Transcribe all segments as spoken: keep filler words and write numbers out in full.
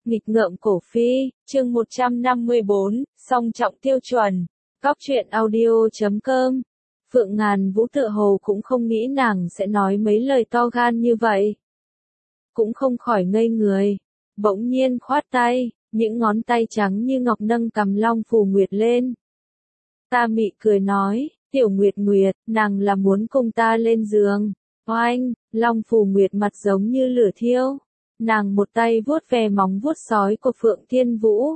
Nghịch ngợm cổ phi, chương một trăm năm mươi bốn, song trọng tiêu chuẩn. Cóc truyện audio chấm com. Phượng Ngàn Vũ tựa hồ cũng không nghĩ nàng sẽ nói mấy lời to gan như vậy. Cũng không khỏi ngây người. Bỗng nhiên khoát tay, những ngón tay trắng như ngọc nâng cầm Long Phù Nguyệt lên. Ta mị cười nói, Tiểu Nguyệt Nguyệt, nàng là muốn cùng ta lên giường. Oanh, Long Phù Nguyệt mặt giống như lửa thiêu. Nàng một tay vuốt về móng vuốt sói của Phượng Thiên Vũ.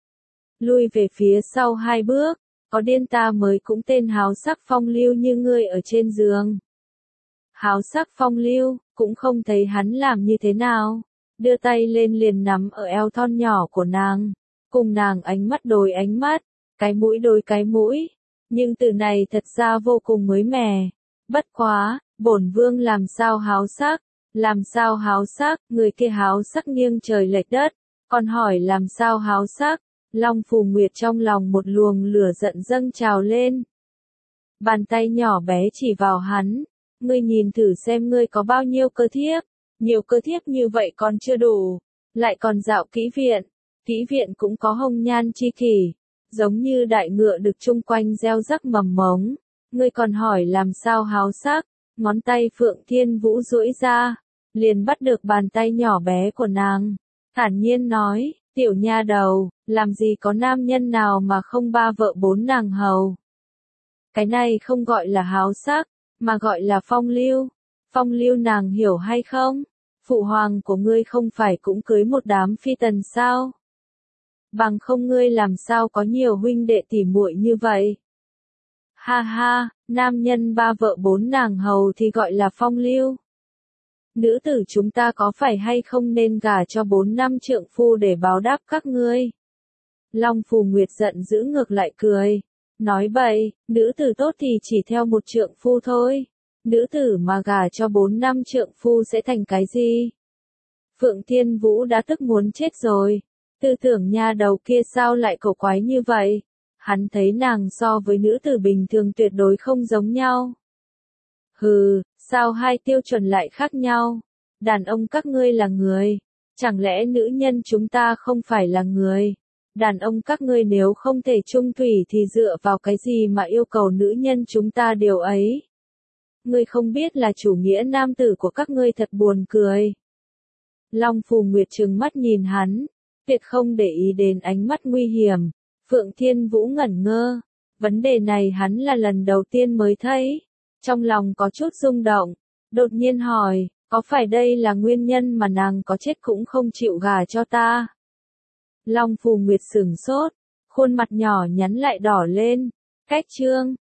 Lui về phía sau hai bước, có điên ta mới cũng tên háo sắc phong lưu như ngươi ở trên giường. Háo sắc phong lưu, cũng không thấy hắn làm như thế nào. Đưa tay lên liền nắm ở eo thon nhỏ của nàng. Cùng nàng ánh mắt đối ánh mắt, cái mũi đối cái mũi. Nhưng từ này thật ra vô cùng mới mẻ. Bất quá, bổn vương làm sao háo sắc. Làm sao háo sắc, người kia háo sắc nghiêng trời lệch đất, còn hỏi làm sao háo sắc, Long Phù Nguyệt trong lòng một luồng lửa giận dâng trào lên. Bàn tay nhỏ bé chỉ vào hắn, ngươi nhìn thử xem ngươi có bao nhiêu cơ thiếp, nhiều cơ thiếp như vậy còn chưa đủ, lại còn dạo kỹ viện, kỹ viện cũng có hồng nhan chi kỷ, giống như đại ngựa được chung quanh gieo rắc mầm mống, ngươi còn hỏi làm sao háo sắc, ngón tay Phượng Thiên Vũ duỗi ra. Liền bắt được bàn tay nhỏ bé của nàng, thản nhiên nói, tiểu nha đầu, làm gì có nam nhân nào mà không ba vợ bốn nàng hầu. Cái này không gọi là háo sắc, mà gọi là phong lưu. Phong lưu nàng hiểu hay không? Phụ hoàng của ngươi không phải cũng cưới một đám phi tần sao? Bằng không ngươi làm sao có nhiều huynh đệ tỉ muội như vậy? Ha ha, nam nhân ba vợ bốn nàng hầu thì gọi là phong lưu. Nữ tử chúng ta có phải hay không nên gả cho bốn năm trượng phu để báo đáp các ngươi? Long Phù Nguyệt giận dữ ngược lại cười. Nói bậy, nữ tử tốt thì chỉ theo một trượng phu thôi. Nữ tử mà gả cho bốn năm trượng phu sẽ thành cái gì? Phượng Thiên Vũ đã tức muốn chết rồi. Tư tưởng nha đầu kia sao lại cổ quái như vậy? Hắn thấy nàng so với nữ tử bình thường tuyệt đối không giống nhau. Hừ, sao hai tiêu chuẩn lại khác nhau? Đàn ông các ngươi là người, chẳng lẽ nữ nhân chúng ta không phải là người? Đàn ông các ngươi nếu không thể chung thủy thì dựa vào cái gì mà yêu cầu nữ nhân chúng ta điều ấy? Ngươi không biết là chủ nghĩa nam tử của các ngươi thật buồn cười. Long Phù Nguyệt trừng mắt nhìn hắn, tuyệt không để ý đến ánh mắt nguy hiểm. Phượng Thiên Vũ ngẩn ngơ, vấn đề này hắn là lần đầu tiên mới thấy. Trong lòng có chút rung động, đột nhiên hỏi, có phải đây là nguyên nhân mà nàng có chết cũng không chịu gả cho ta? Long Phù Nguyệt sửng sốt, khuôn mặt nhỏ nhắn lại đỏ lên, cách chương,